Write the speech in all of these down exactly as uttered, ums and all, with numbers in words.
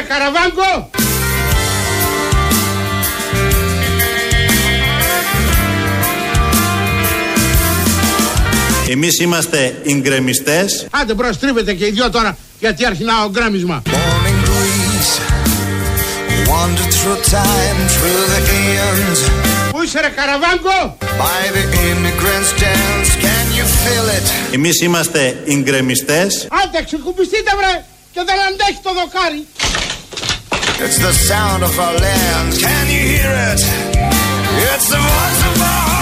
Καραβάγκο! Εμείς είμαστε γκρεμιστές. Άντε μπρος, τρίβετε και οι δυο τώρα, γιατί αρχινά ο γκρέμισμα. Πού είσαι ρε Καραβάγκο? Εμείς είμαστε γκρεμιστές. Άντε ξεκουμπιστείτε βρε, και δεν αντέχει το δοκάρι. It's the sound of our land. Can you hear it? It's the voice of our heart.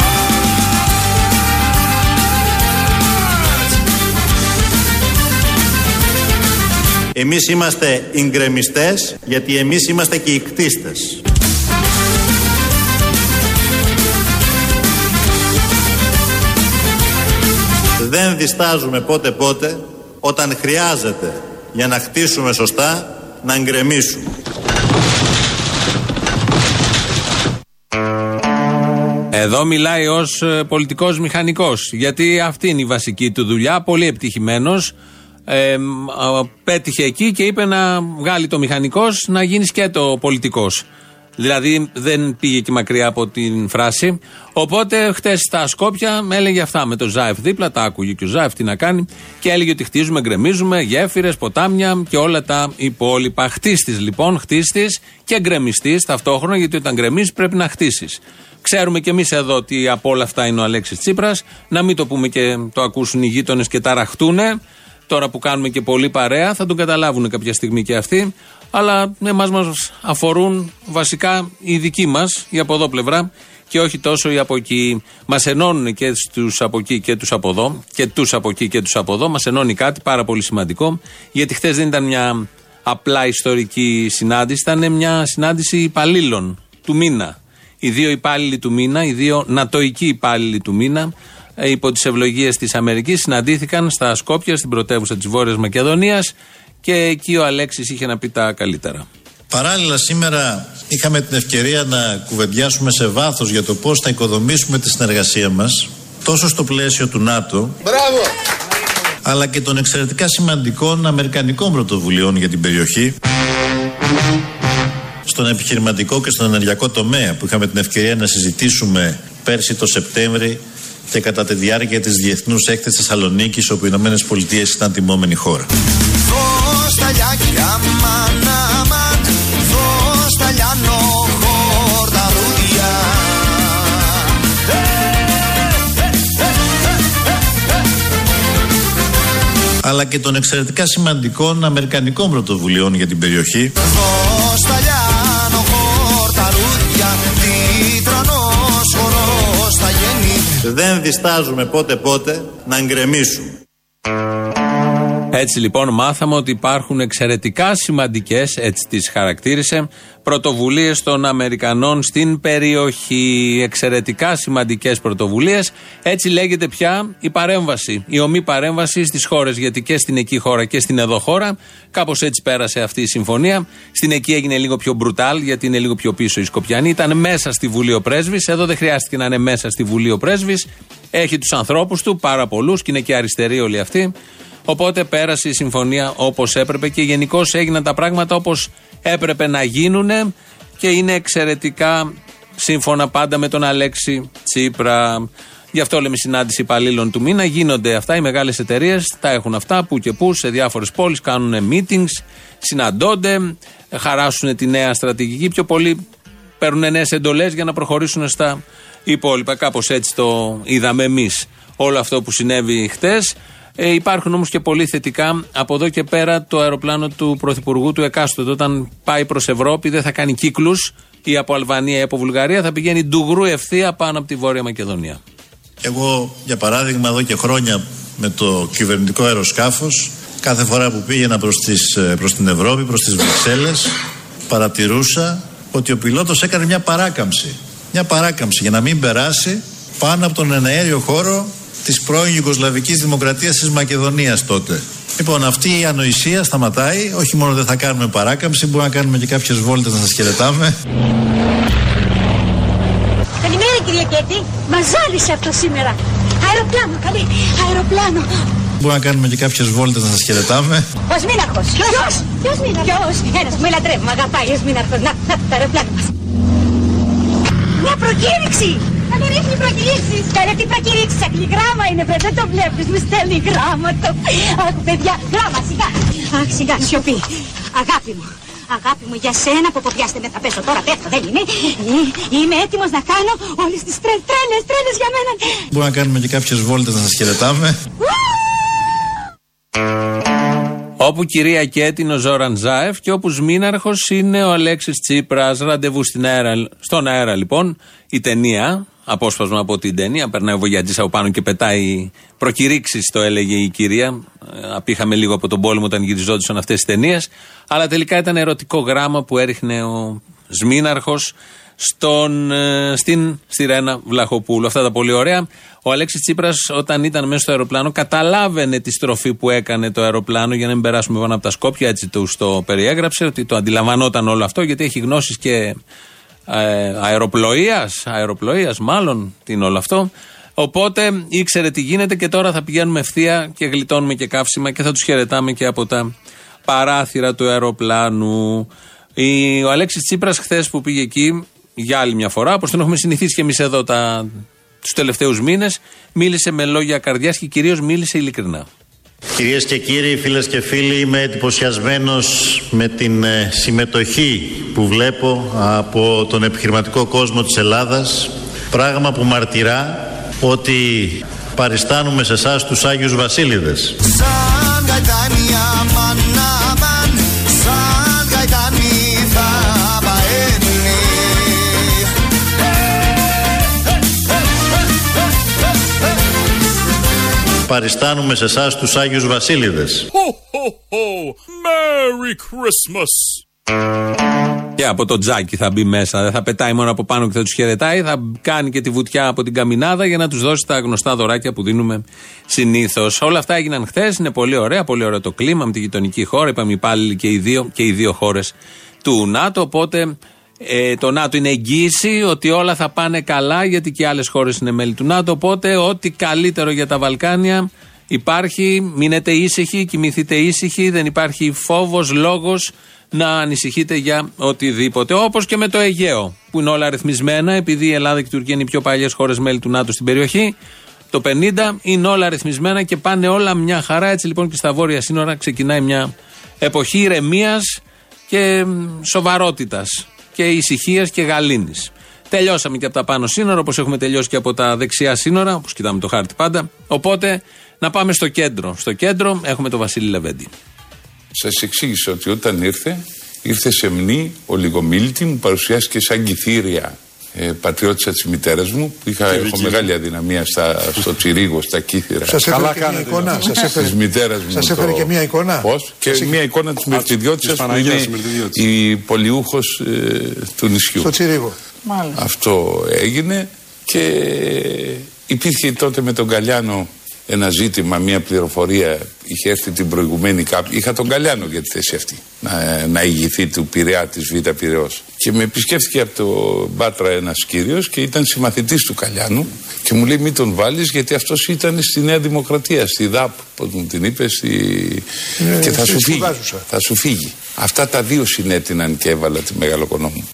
Εμείς είμαστε γκρεμιστές, γιατί εμείς είμαστε και οι κτίστες. Δεν διστάζουμε πότε πότε, όταν χρειάζεται για να χτίσουμε σωστά, να γκρεμίσουμε. Εδώ μιλάει ως πολιτικός μηχανικός, γιατί αυτή είναι η βασική του δουλειά, πολύ επιτυχημένος. Ε, πέτυχε εκεί και είπε να βγάλει το μηχανικός να γίνει σκέτο πολιτικός. Δηλαδή δεν πήγε και μακριά από την φράση. Οπότε χτες στα Σκόπια έλεγε αυτά με το Ζάεφ δίπλα, τα άκουγε και ο Ζάεφ τι να κάνει, και έλεγε ότι χτίζουμε, γκρεμίζουμε γέφυρες, ποτάμια και όλα τα υπόλοιπα. Χτίστης λοιπόν, χτίστης και γκρεμιστής ταυτόχρονα, γιατί όταν γκρεμίζεις πρέπει να χτίσεις. Ξέρουμε κι εμείς εδώ ότι από όλα αυτά είναι ο Αλέξης Τσίπρας. Να μην το πούμε και το ακούσουν οι γείτονες και ταραχτούνε. Τώρα που κάνουμε και πολύ παρέα θα τον καταλάβουν κάποια στιγμή και αυτοί. Αλλά εμάς μας αφορούν βασικά οι δικοί μας, η από εδώ πλευρά, και όχι τόσο οι από εκεί. Μας ενώνουν και τους από εκεί και τους από εδώ, και τους από εκεί και τους από εδώ. Μας ενώνει κάτι πάρα πολύ σημαντικό, γιατί χθες δεν ήταν μια απλά ιστορική συνάντηση, ήταν μια συνάντηση υπαλλήλων του μήνα. Οι δύο υπάλληλοι του μήνα, οι δύο νατοικοί υπάλληλοι του μήνα, υπό τις ευλογίες της Αμερικής, συναντήθηκαν στα Σκόπια, στην πρωτεύουσα της Βόρειας Μακεδονίας, και εκεί ο Αλέξης είχε να πει τα καλύτερα. Παράλληλα, σήμερα είχαμε την ευκαιρία να κουβεντιάσουμε σε βάθος για το πώς θα οικοδομήσουμε τη συνεργασία μας, τόσο στο πλαίσιο του ΝΑΤΟ, μπράβο, αλλά και των εξαιρετικά σημαντικών αμερικανικών πρωτοβουλειών για την περιοχή, στον επιχειρηματικό και στον ενεργειακό τομέα που είχαμε την ευκαιρία να συζητήσουμε πέρσι το Σεπτέμβρη και κατά τη διάρκεια της Διεθνούς Έκθεσης Θεσσαλονίκης, όπου οι Ηνωμένες Πολιτείες ήταν τιμόμενη χώρα. Αλλά και των εξαιρετικά σημαντικών αμερικανικών πρωτοβουλειών για την περιοχή. Δεν διστάζουμε πότε πότε να γκρεμίσουμε. Έτσι λοιπόν μάθαμε ότι υπάρχουν εξαιρετικά σημαντικές, έτσι τις χαρακτήρισε, πρωτοβουλίες των Αμερικανών στην περιοχή. Εξαιρετικά σημαντικές πρωτοβουλίες. Έτσι λέγεται πια η παρέμβαση, η ομή παρέμβαση στις χώρες, γιατί και στην εκεί χώρα και στην εδώ χώρα κάπως έτσι πέρασε αυτή η συμφωνία. Στην εκεί έγινε λίγο πιο μπρουτάλ, γιατί είναι λίγο πιο πίσω η Σκοπιανή. Ήταν μέσα στη Βουλή ο πρέσβης, εδώ δεν χρειάστηκε να είναι μέσα στη Βουλή ο πρέσβης. Έχει τους ανθρώπους του, πάρα πολλούς, και είναι και αριστεροί όλοι αυτοί. Οπότε πέρασε η συμφωνία όπως έπρεπε και γενικώς έγιναν τα πράγματα όπως έπρεπε να γίνουν, και είναι εξαιρετικά σύμφωνα πάντα με τον Αλέξη Τσίπρα. Γι' αυτό λέμε συνάντηση υπαλλήλων του μήνα. Γίνονται αυτά, οι μεγάλες εταιρείες τα έχουν αυτά που και που σε διάφορες πόλεις, κάνουν meetings, συναντώνται, χαράσουν τη νέα στρατηγική. Πιο πολλοί παίρνουν νέες εντολές για να προχωρήσουν στα υπόλοιπα. Κάπως έτσι το είδαμε εμείς όλο αυτό που συνέβη χτες. Ε, υπάρχουν όμως και πολύ θετικά. Από εδώ και πέρα το αεροπλάνο του Πρωθυπουργού του εκάστοτε, όταν πάει προς Ευρώπη, δεν θα κάνει κύκλους ή από Αλβανία ή από Βουλγαρία, θα πηγαίνει ντουγρού ευθεία πάνω από τη Βόρεια Μακεδονία. Εγώ, για παράδειγμα, εδώ και χρόνια με το κυβερνητικό αεροσκάφος, κάθε φορά που πήγαινα προς, τις, προς την Ευρώπη, προς τις Βρυξέλλες, παρατηρούσα ότι ο πιλότος έκανε μια παράκαμψη. Μια παράκαμψη για να μην περάσει πάνω από τον εναέριο χώρο της πρώην Ιουγκοσλαβικής Δημοκρατίας της Μακεδονίας τότε. Λοιπόν, αυτή η ανοησία σταματάει. Όχι μόνο δεν θα κάνουμε παράκαμψη, μπορούμε να κάνουμε και κάποιες βόλτες να σας χαιρετάμε. Καλημέρα κυρία Κέτη. Μας ζάλισε αυτό σήμερα. Αεροπλάνο, καλή. Αεροπλάνο. Μπορούμε να κάνουμε και κάποιες βόλτες να σας χαιρετάμε. Ο Σμήναρχος. Ποιος? Ποιος Μήναρχος? Ένας που με λατρεύει, με αγαπάει ο Σμήναρχος. Να, να το αεροπλάνο μας. Μια προκήρυξη! Να με ρίχνει προκηρύξεις. Καλέ τι προκηρύξεις, ακλή γράμμα είναι βρε, δεν το βλέπεις, μου στέλνει γράμματο. Αχ παιδιά, γράμμα σιγά. Αχ σιγά, σιωπή. Αγάπη μου. Αγάπη μου, για σένα που ποδιάστε με θα πέσω τώρα, πέφτω, δεν είναι. Είμαι έτοιμος να κάνω όλες τις τρε, τρέλες, τρέλες για μένα. Μπορούμε να κάνουμε και κάποιες βόλτες να σας χαιρετάμε. Όπου κυρία Κέτη είναι ο Ζόραν Ζάεφ και όπου Σμήναρχος είναι ο Αλέξης Τσίπρας. Ραντεβού στην αέρα, στον αέρα λοιπόν η ταινία, απόσπασμα από την ταινία. Περνάει ο Βογιατζής από πάνω και πετάει προκηρύξεις, το έλεγε η κυρία. Απήχαμε λίγο από τον πόλεμο όταν γυριζόντουσαν αυτές τις ταινίες. Αλλά τελικά ήταν ερωτικό γράμμα που έριχνε ο Σμήναρχος στον, στην Στιρένα Βλαχοπούλου. Αυτά τα πολύ ωραία. Ο Αλέξης Τσίπρας, όταν ήταν μέσα στο αεροπλάνο, καταλάβαινε τη στροφή που έκανε το αεροπλάνο για να μην περάσουμε πάνω από τα Σκόπια. Έτσι του το περιέγραψε, ότι το αντιλαμβανόταν όλο αυτό, γιατί έχει γνώσεις και ε, αεροπλοείας, αεροπλοείας μάλλον, τι είναι όλο αυτό. Οπότε ήξερε τι γίνεται και τώρα θα πηγαίνουμε ευθεία και γλιτώνουμε και καύσιμα και θα τους χαιρετάμε και από τα παράθυρα του αεροπλάνου. Ο Αλέξης Τσίπρας χθες που πήγε εκεί για άλλη μια φορά, όπως τον έχουμε συνηθίσει και εμείς εδώ τα, τους τελευταίους μήνες, μίλησε με λόγια καρδιάς και κυρίως μίλησε ειλικρινά. Κυρίες και κύριοι, φίλες και φίλοι, είμαι εντυπωσιασμένος με την συμμετοχή που βλέπω από τον επιχειρηματικό κόσμο της Ελλάδας, πράγμα που μαρτυρά ότι παριστάνουμε σε εσάς τους Άγιους Βασίλειδες. Παριστάνουμε σε εσάς τους Άγιους Βασίλειδες. Ho, ho, ho. Merry Christmas. Και από το τζάκι θα μπει μέσα. Δεν θα πετάει μόνο από πάνω και θα τους χαιρετάει. Θα κάνει και τη βουτιά από την καμινάδα για να τους δώσει τα γνωστά δωράκια που δίνουμε συνήθως. Όλα αυτά έγιναν χθες. Είναι πολύ ωραία. Πολύ ωραίο το κλίμα με τη γειτονική χώρα. Είπαμε υπάλληλοι και οι δύο, και οι δύο χώρες του ΝΑΤΟ. Οπότε ε, το ΝΑΤΟ είναι εγγύηση ότι όλα θα πάνε καλά, γιατί και άλλες χώρες είναι μέλη του ΝΑΤΟ. Οπότε ό,τι καλύτερο για τα Βαλκάνια υπάρχει. Μείνετε ήσυχοι, κοιμηθείτε ήσυχοι. Δεν υπάρχει φόβος, λόγος να ανησυχείτε για οτιδήποτε. Όπως και με το Αιγαίο, που είναι όλα αριθμισμένα, επειδή η Ελλάδα και η Τουρκία είναι οι πιο παλιές χώρες μέλη του ΝΑΤΟ στην περιοχή. Το πενήντα είναι όλα αριθμισμένα και πάνε όλα μια χαρά. Έτσι λοιπόν και στα βόρεια σύνορα ξεκινάει μια εποχή ηρεμίας και σοβαρότητας και ησυχίας και γαλήνης. Τελειώσαμε και από τα πάνω σύνορα, όπως έχουμε τελειώσει και από τα δεξιά σύνορα, όπως κοιτάμε το χάρτη πάντα. Οπότε να πάμε στο κέντρο. Στο κέντρο έχουμε τον Βασίλη Λεβέντη. Σας εξήγησα ότι όταν ήρθε, ήρθε σε μνή ολιγομίλητη, μου παρουσιάστηκε σαν κηθήρια ε, πατριώτησα της μητέρας μου, που είχα, έχω μεγάλη αδυναμία στα, στο Τσιρίγο, στα κύθυρα. Σας έφερε και μια εικόνα. Σας έφερε, της μητέρας μου. Σας έφερε το... και μια εικόνα. Πώς? Και Εσύ... μια εικόνα της Μερτιδιώτισσας που είναι η πολιούχος ε, του νησιού. Στο Τσιρίγο. Μάλιστα. Αυτό έγινε και υπήρχε τότε με τον Καλιάνο ένα ζήτημα, μια πληροφορία. Είχε έρθει την προηγουμένη κάποια. Είχα τον Καλιάνο για τη θέση αυτή. Να, να ηγηθεί του Πειραιά, της Β' Πειραιώς. Και με επισκέφθηκε από το Μπάτρα ένας κύριος και ήταν συμμαθητής του Καλιάνου. Και μου λέει: μην τον βάλεις, γιατί αυτός ήταν στη Νέα Δημοκρατία, στη ΔΑΠ, πώς μου την είπε, στη... ε, και θα σου, φύγει, θα σου φύγει. Αυτά τα δύο συνέτειναν και έβαλα τη Μεγαλοκονόμου.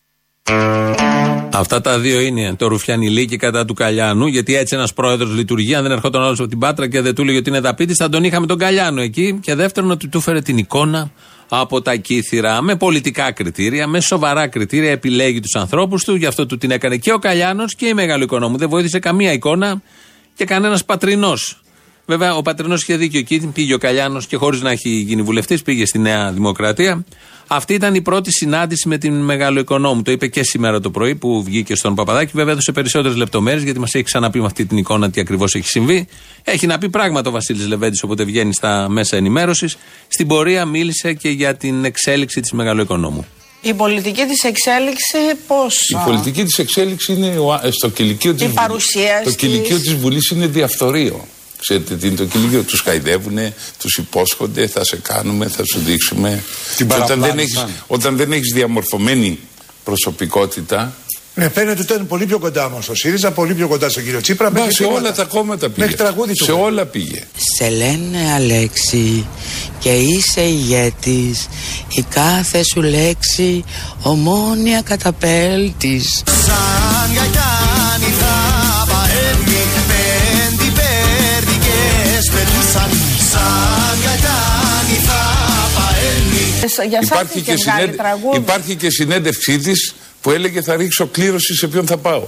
Αυτά τα δύο είναι το Ρουφιανιλίκι κατά του Καλιάνου, γιατί έτσι ένας πρόεδρος λειτουργεί. Αν δεν ερχόταν άλλος από την Πάτρα και δεν του έλεγε ότι είναι δαπίτης, θα τον είχαμε τον Καλιάνο εκεί. Και δεύτερον, ότι του φέρε την εικόνα από τα κύθυρα, με πολιτικά κριτήρια, με σοβαρά κριτήρια, επιλέγει τους ανθρώπους του. Γι' αυτό του την έκανε και ο Καλιάνος και η Μεγάλη Οικονόμου. Δεν βοήθησε καμία εικόνα και κανένας πατρινός. Βέβαια, ο πατρινός είχε δίκιο εκεί. Πήγε ο Καλιάνος και χωρίς να έχει γίνει βουλευτής, πήγε στη Νέα Δημοκρατία. Αυτή ήταν η πρώτη συνάντηση με την Μεγάλο Οικονόμου. Το είπε και σήμερα το πρωί που βγήκε στον Παπαδάκη. Βέβαια, έδωσε περισσότερες λεπτομέρειες, γιατί μας έχει ξαναπεί με αυτή την εικόνα τι ακριβώς έχει συμβεί. Έχει να πει πράγματα ο Βασίλης Λεβέντης, όποτε βγαίνει στα μέσα ενημέρωσης. Στην πορεία μίλησε και για την εξέλιξη της Μεγάλο Οικονόμου. Η πολιτική της εξέλιξη πώς? Η α... πολιτική της εξέλιξη είναι στο κηλικείο της Βουλής. Το κηλικείο της Βουλής είναι διαφθορείο. Ξέρετε τι είναι το κηλικείο? Τους χαϊδεύουνε, τους υπόσχονται, θα σε κάνουμε, θα σου δείξουμε. Όταν δεν, έχεις, όταν δεν έχεις διαμορφωμένη προσωπικότητα, Ναι, φαίνεται ότι ήταν πολύ πιο κοντά μας στο ΣΥΡΙΖΑ, πολύ πιο κοντά στον κύριο Τσίπρα. Μα σε όλα τα κόμματα πήγε. Μέχρι τραγούδι σε όλα πήγε. Σε λένε Αλέξη και είσαι ηγέτης, η κάθε σου λέξη ομόνια καταπέλτης. Σαν γαϊτάνι θα παέλνει, πέντε πέρδικες πετούσαν. Σαν γαϊτάνι θα παέλνει. Υπάρχει και, συνέντε... Υπάρχει και συνέντευξή της που έλεγε θα ρίξω κλήρωση σε ποιον θα πάω.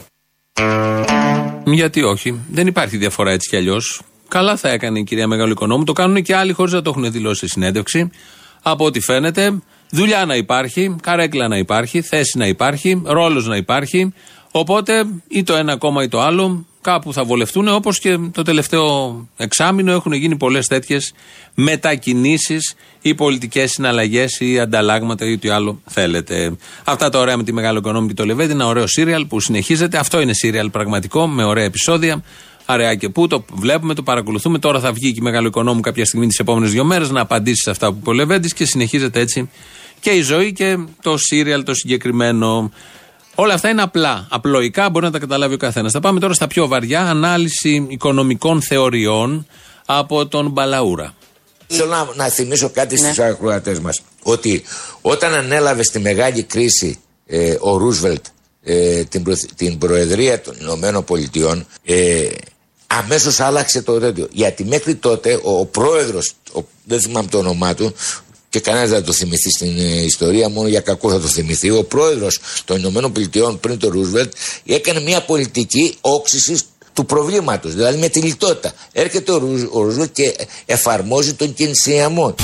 Γιατί όχι, δεν υπάρχει διαφορά έτσι κι αλλιώς. Καλά θα έκανε η κυρία Μεγαλοοικονόμου, το κάνουν και άλλοι χωρίς να το έχουν δηλώσει σε συνέντευξη. Από ό,τι φαίνεται, δουλειά να υπάρχει, καρέκλα να υπάρχει, θέση να υπάρχει, ρόλος να υπάρχει. Οπότε ή το ένα κόμμα ή το άλλο κάπου θα βολευτούν, όπως και το τελευταίο εξάμηνο έχουν γίνει πολλές τέτοιες μετακινήσεις ή πολιτικές συναλλαγές ή ανταλλάγματα ή ό,τι άλλο θέλετε. Αυτά τα ωραία με τη Μεγαλοοικονόμου και το Λεβέντη, ένα ωραίο σύριαλ που συνεχίζεται. Αυτό είναι σύριαλ πραγματικό, με ωραία επεισόδια. Αραιά και πού, το βλέπουμε, το παρακολουθούμε. Τώρα θα βγει και η Μεγαλοοικονόμου κάποια στιγμή τις επόμενες δύο μέρες να απαντήσει σε αυτά που είπε ο Λεβέντης και συνεχίζεται έτσι και η ζωή και το σύριαλ το συγκεκριμένο. Όλα αυτά είναι απλά. Απλοϊκά μπορεί να τα καταλάβει ο καθένας. Θα πάμε τώρα στα πιο βαριά, ανάλυση οικονομικών θεωριών από τον Μπαλαούρα. Θέλω να, να θυμίσω κάτι ναι. στους ακροατές μας. Ότι όταν ανέλαβε στη μεγάλη κρίση ε, ο Ρούσβελτ ε, την, προ, την Προεδρία των Ηνωμένων Πολιτειών, ε, αμέσως άλλαξε το τέτοιο. Γιατί μέχρι τότε ο, ο πρόεδρος, ο, δεν θυμάμαι το όνομά του, και κανένας δεν θα το θυμηθεί στην ε, ιστορία, μόνο για κακό θα το θυμηθεί. Ο πρόεδρος των Ηνωμένων Πολιτειών πριν το Ρούσβελτ έκανε μια πολιτική όξυσης του προβλήματος, δηλαδή με τη λιτότητα. Έρχεται ο, Ρουζ, ο Ρούσβελτ και εφαρμόζει τον κινησιαμό.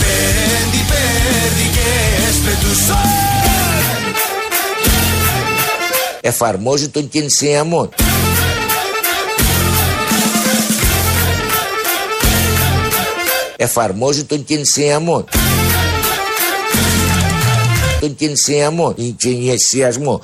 Εφαρμόζει τον κινησιαμό. Εφαρμόζει τον κινησιαμό. Τον κινησιαμό, τον κινησιασμό.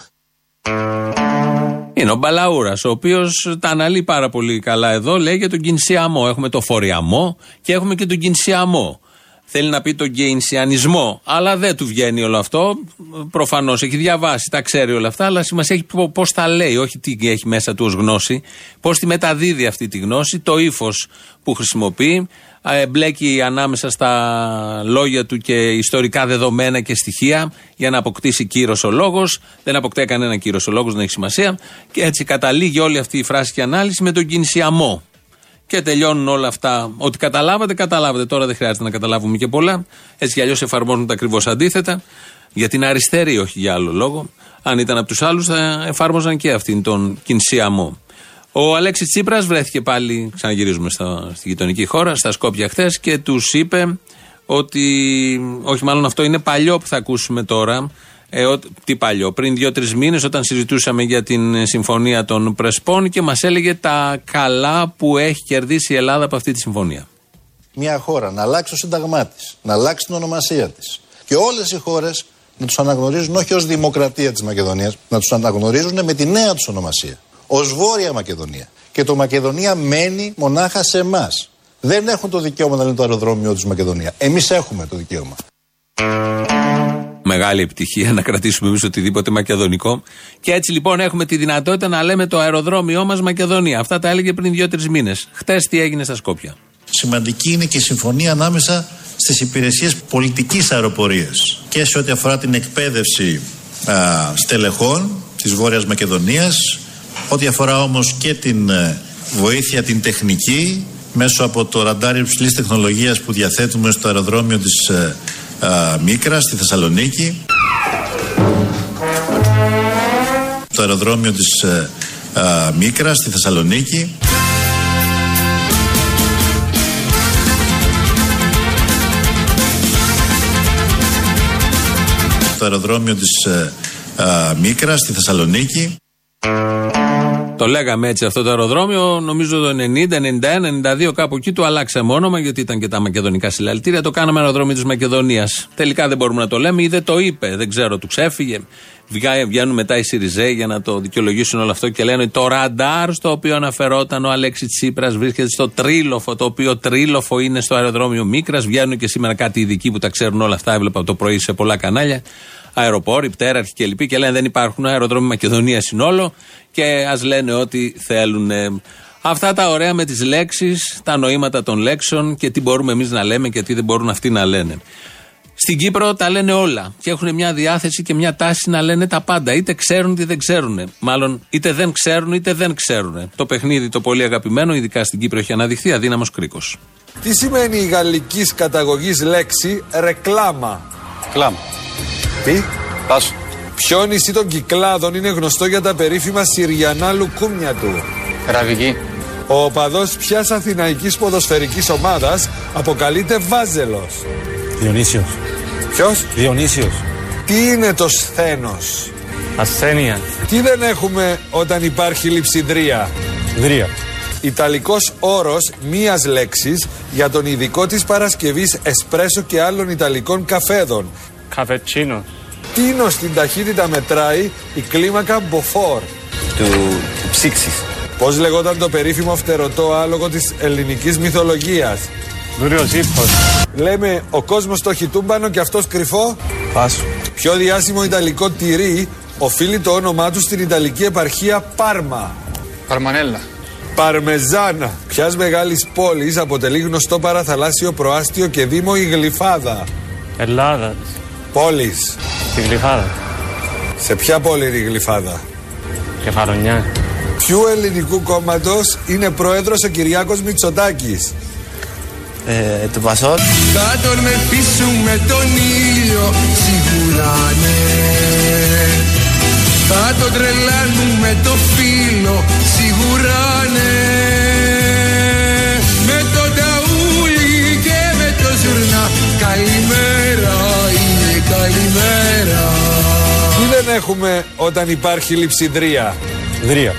Είναι ο Μπαλαούρας, ο οποίος τα αναλύει πάρα πολύ καλά εδώ. Λέει για τον κινησιαμό. Έχουμε το φοριαμό και έχουμε και τον κινησιαμό. Θέλει να πει τον κεινσιανισμό, αλλά δεν του βγαίνει όλο αυτό. Προφανώς έχει διαβάσει, τα ξέρει όλα αυτά, αλλά σημασία έχει πώς τα λέει, όχι τι έχει μέσα του ως γνώση, πώς τη μεταδίδει αυτή τη γνώση, το ύφος που χρησιμοποιεί, μπλέκει ανάμεσα στα λόγια του και ιστορικά δεδομένα και στοιχεία για να αποκτήσει κύρος ο λόγος. Δεν αποκτάει κανένα κύρος ο λόγος, δεν έχει σημασία. Και έτσι καταλήγει όλη αυτή η φράση και ανάλυση με τον κινησιαμό. Και τελειώνουν όλα αυτά. Ό,τι καταλάβατε, καταλάβατε. Τώρα δεν χρειάζεται να καταλάβουμε και πολλά. Έτσι κι αλλιώς εφαρμόζουν τα ακριβώς αντίθετα. Για την αριστερή, όχι για άλλο λόγο. Αν ήταν από τους άλλους, θα εφάρμοζαν και αυτήν τον κινησιαμό. Ο Αλέξης Τσίπρας βρέθηκε πάλι, ξαναγυρίζουμε στα, στη γειτονική χώρα, στα Σκόπια χθες και τους είπε ότι, όχι μάλλον αυτό είναι παλιό που θα ακούσουμε τώρα. Ε, ο, τι παλιό, πριν δύο-τρεις μήνες όταν συζητούσαμε για την συμφωνία των Πρεσπών και μας έλεγε τα καλά που έχει κερδίσει η Ελλάδα από αυτή τη συμφωνία. Μια χώρα να αλλάξει το σύνταγμά της, να αλλάξει την ονομασία της και όλες οι χώρες να τους αναγνωρίζουν όχι ως δημοκρατία της Μακεδονίας, να τους αναγνωρίζουν με τη νέα τους ονομασία, ως Βόρεια Μακεδονία. Και το Μακεδονία μένει μονάχα σε εμάς. Δεν έχουν το δικαίωμα να λένε το αεροδρόμιο τους Μακεδονία. Εμείς έχουμε το δικαίωμα. Μεγάλη επιτυχία να κρατήσουμε εμείς οτιδήποτε μακεδονικό. Και έτσι λοιπόν έχουμε τη δυνατότητα να λέμε το αεροδρόμιό μας Μακεδονία. Αυτά τα έλεγε πριν δύο-τρεις μήνες. Χτες τι έγινε στα Σκόπια. Σημαντική είναι και η συμφωνία ανάμεσα στις υπηρεσίες πολιτικής αεροπορίας και σε ό,τι αφορά την εκπαίδευση α, στελεχών της Βόρειας Μακεδονίας, ό,τι αφορά όμως και την ε, βοήθεια την τεχνική μέσω από το ραντάρι υψηλής τεχνολογίας που διαθέτουμε στο αεροδρόμιο της ε, Uh, Μίκρα στη Θεσσαλονίκη, το αεροδρόμιο της uh, uh, Μίκρα στη Θεσσαλονίκη, το αεροδρόμιο της uh, uh, Μίκρα στη Θεσσαλονίκη. Το λέγαμε έτσι αυτό το αεροδρόμιο, νομίζω το ενενήντα, ενενήντα ένα, ενενήντα δύο κάπου εκεί του αλλάξαμε όνομα γιατί ήταν και τα μακεδονικά συλλαλητήρια. Το κάναμε αεροδρόμιο της Μακεδονίας. Τελικά δεν μπορούμε να το λέμε ή δεν το είπε, δεν ξέρω, του ξέφυγε. Βγαίνουν μετά οι Σιριζέοι για να το δικαιολογήσουν όλο αυτό και λένε ότι το ραντάρ στο οποίο αναφερόταν ο Αλέξης Τσίπρας βρίσκεται στο τρίλοφο, το οποίο τρίλοφο είναι στο αεροδρόμιο Μίκρας. Βγαίνουν και σήμερα κάτι ειδικοί που τα ξέρουν όλα αυτά, έβλεπα το πρωί σε πολλά κανάλια. αεροπόροι, πτέραρχοι κλπ. Και λένε δεν υπάρχουν αεροδρόμοι Μακεδονία συνόλο και ας λένε ό,τι θέλουν. Αυτά τα ωραία με τις λέξεις, τα νοήματα των λέξεων και τι μπορούμε εμείς να λέμε και τι δεν μπορούν αυτοί να λένε. Στην Κύπρο τα λένε όλα και έχουν μια διάθεση και μια τάση να λένε τα πάντα. Είτε ξέρουν είτε δεν ξέρουν. Μάλλον είτε δεν ξέρουν είτε δεν ξέρουν. Το παιχνίδι το πολύ αγαπημένο, ειδικά στην Κύπρο, έχει αναδειχθεί αδύναμος κρίκος. Τι σημαίνει η γαλλικής καταγωγής λέξη ρεκλάμα? Κλάμα. Τι? Πάσο. Ποιο νησί των Κυκλάδων είναι γνωστό για τα περίφημα συριανά λουκούμια του? Ραβική. Ο οπαδός ποιας αθηναϊκής ποδοσφαιρικής ομάδας αποκαλείται Βάζελος? Διονύσιος. Ποιος? Διονύσιος. Τι είναι το σθένος? Ασθένεια. Τι δεν έχουμε όταν υπάρχει λειψιδρία? Δρία. Ιταλικός όρος μίας λέξης για τον ειδικό της παρασκευής εσπρέσο και άλλων ιταλικών καφέδων. Καφετσίνο. Τίνο στην ταχύτητα μετράει η κλίμακα μποφόρ? Του, του ψήξης. Πώς λεγόταν το περίφημο φτερωτό άλογο της ελληνικής μυθολογίας? Δούριος ύφος. Λέμε ο κόσμος το έχει τούμπανο και αυτός κρυφό? Πάσο. Ποιο διάσημο ιταλικό τυρί οφείλει το όνομά του στην ιταλική επαρχία Πάρμα? Παρμανέλα. Παρμεζάνα. Ποιας μεγάλης πόλης αποτελεί γνωστό παραθαλάσσιο προάστιο και δήμο η Γλυφάδα? Ελλάδα. Πόλης. Τη Γλυφάδα. Σε ποια πόλη είναι η Γλυφάδα? Κεφαλονιά. Ποιου ελληνικού κόμματος είναι πρόεδρος ο Κυριάκος Μητσοτάκης? Ε, του Πασόκ. Θα τον μεθύσουμε τον ήλιο, σίγουρα ναι. Θα τον τρελάνουμε το φύλλο, σίγουρα ναι. Με τον ταούλι και με το ζουρνά, καλημέρα είναι καλημέρα. Τι δεν έχουμε όταν υπάρχει λειψιδρία? Δρία.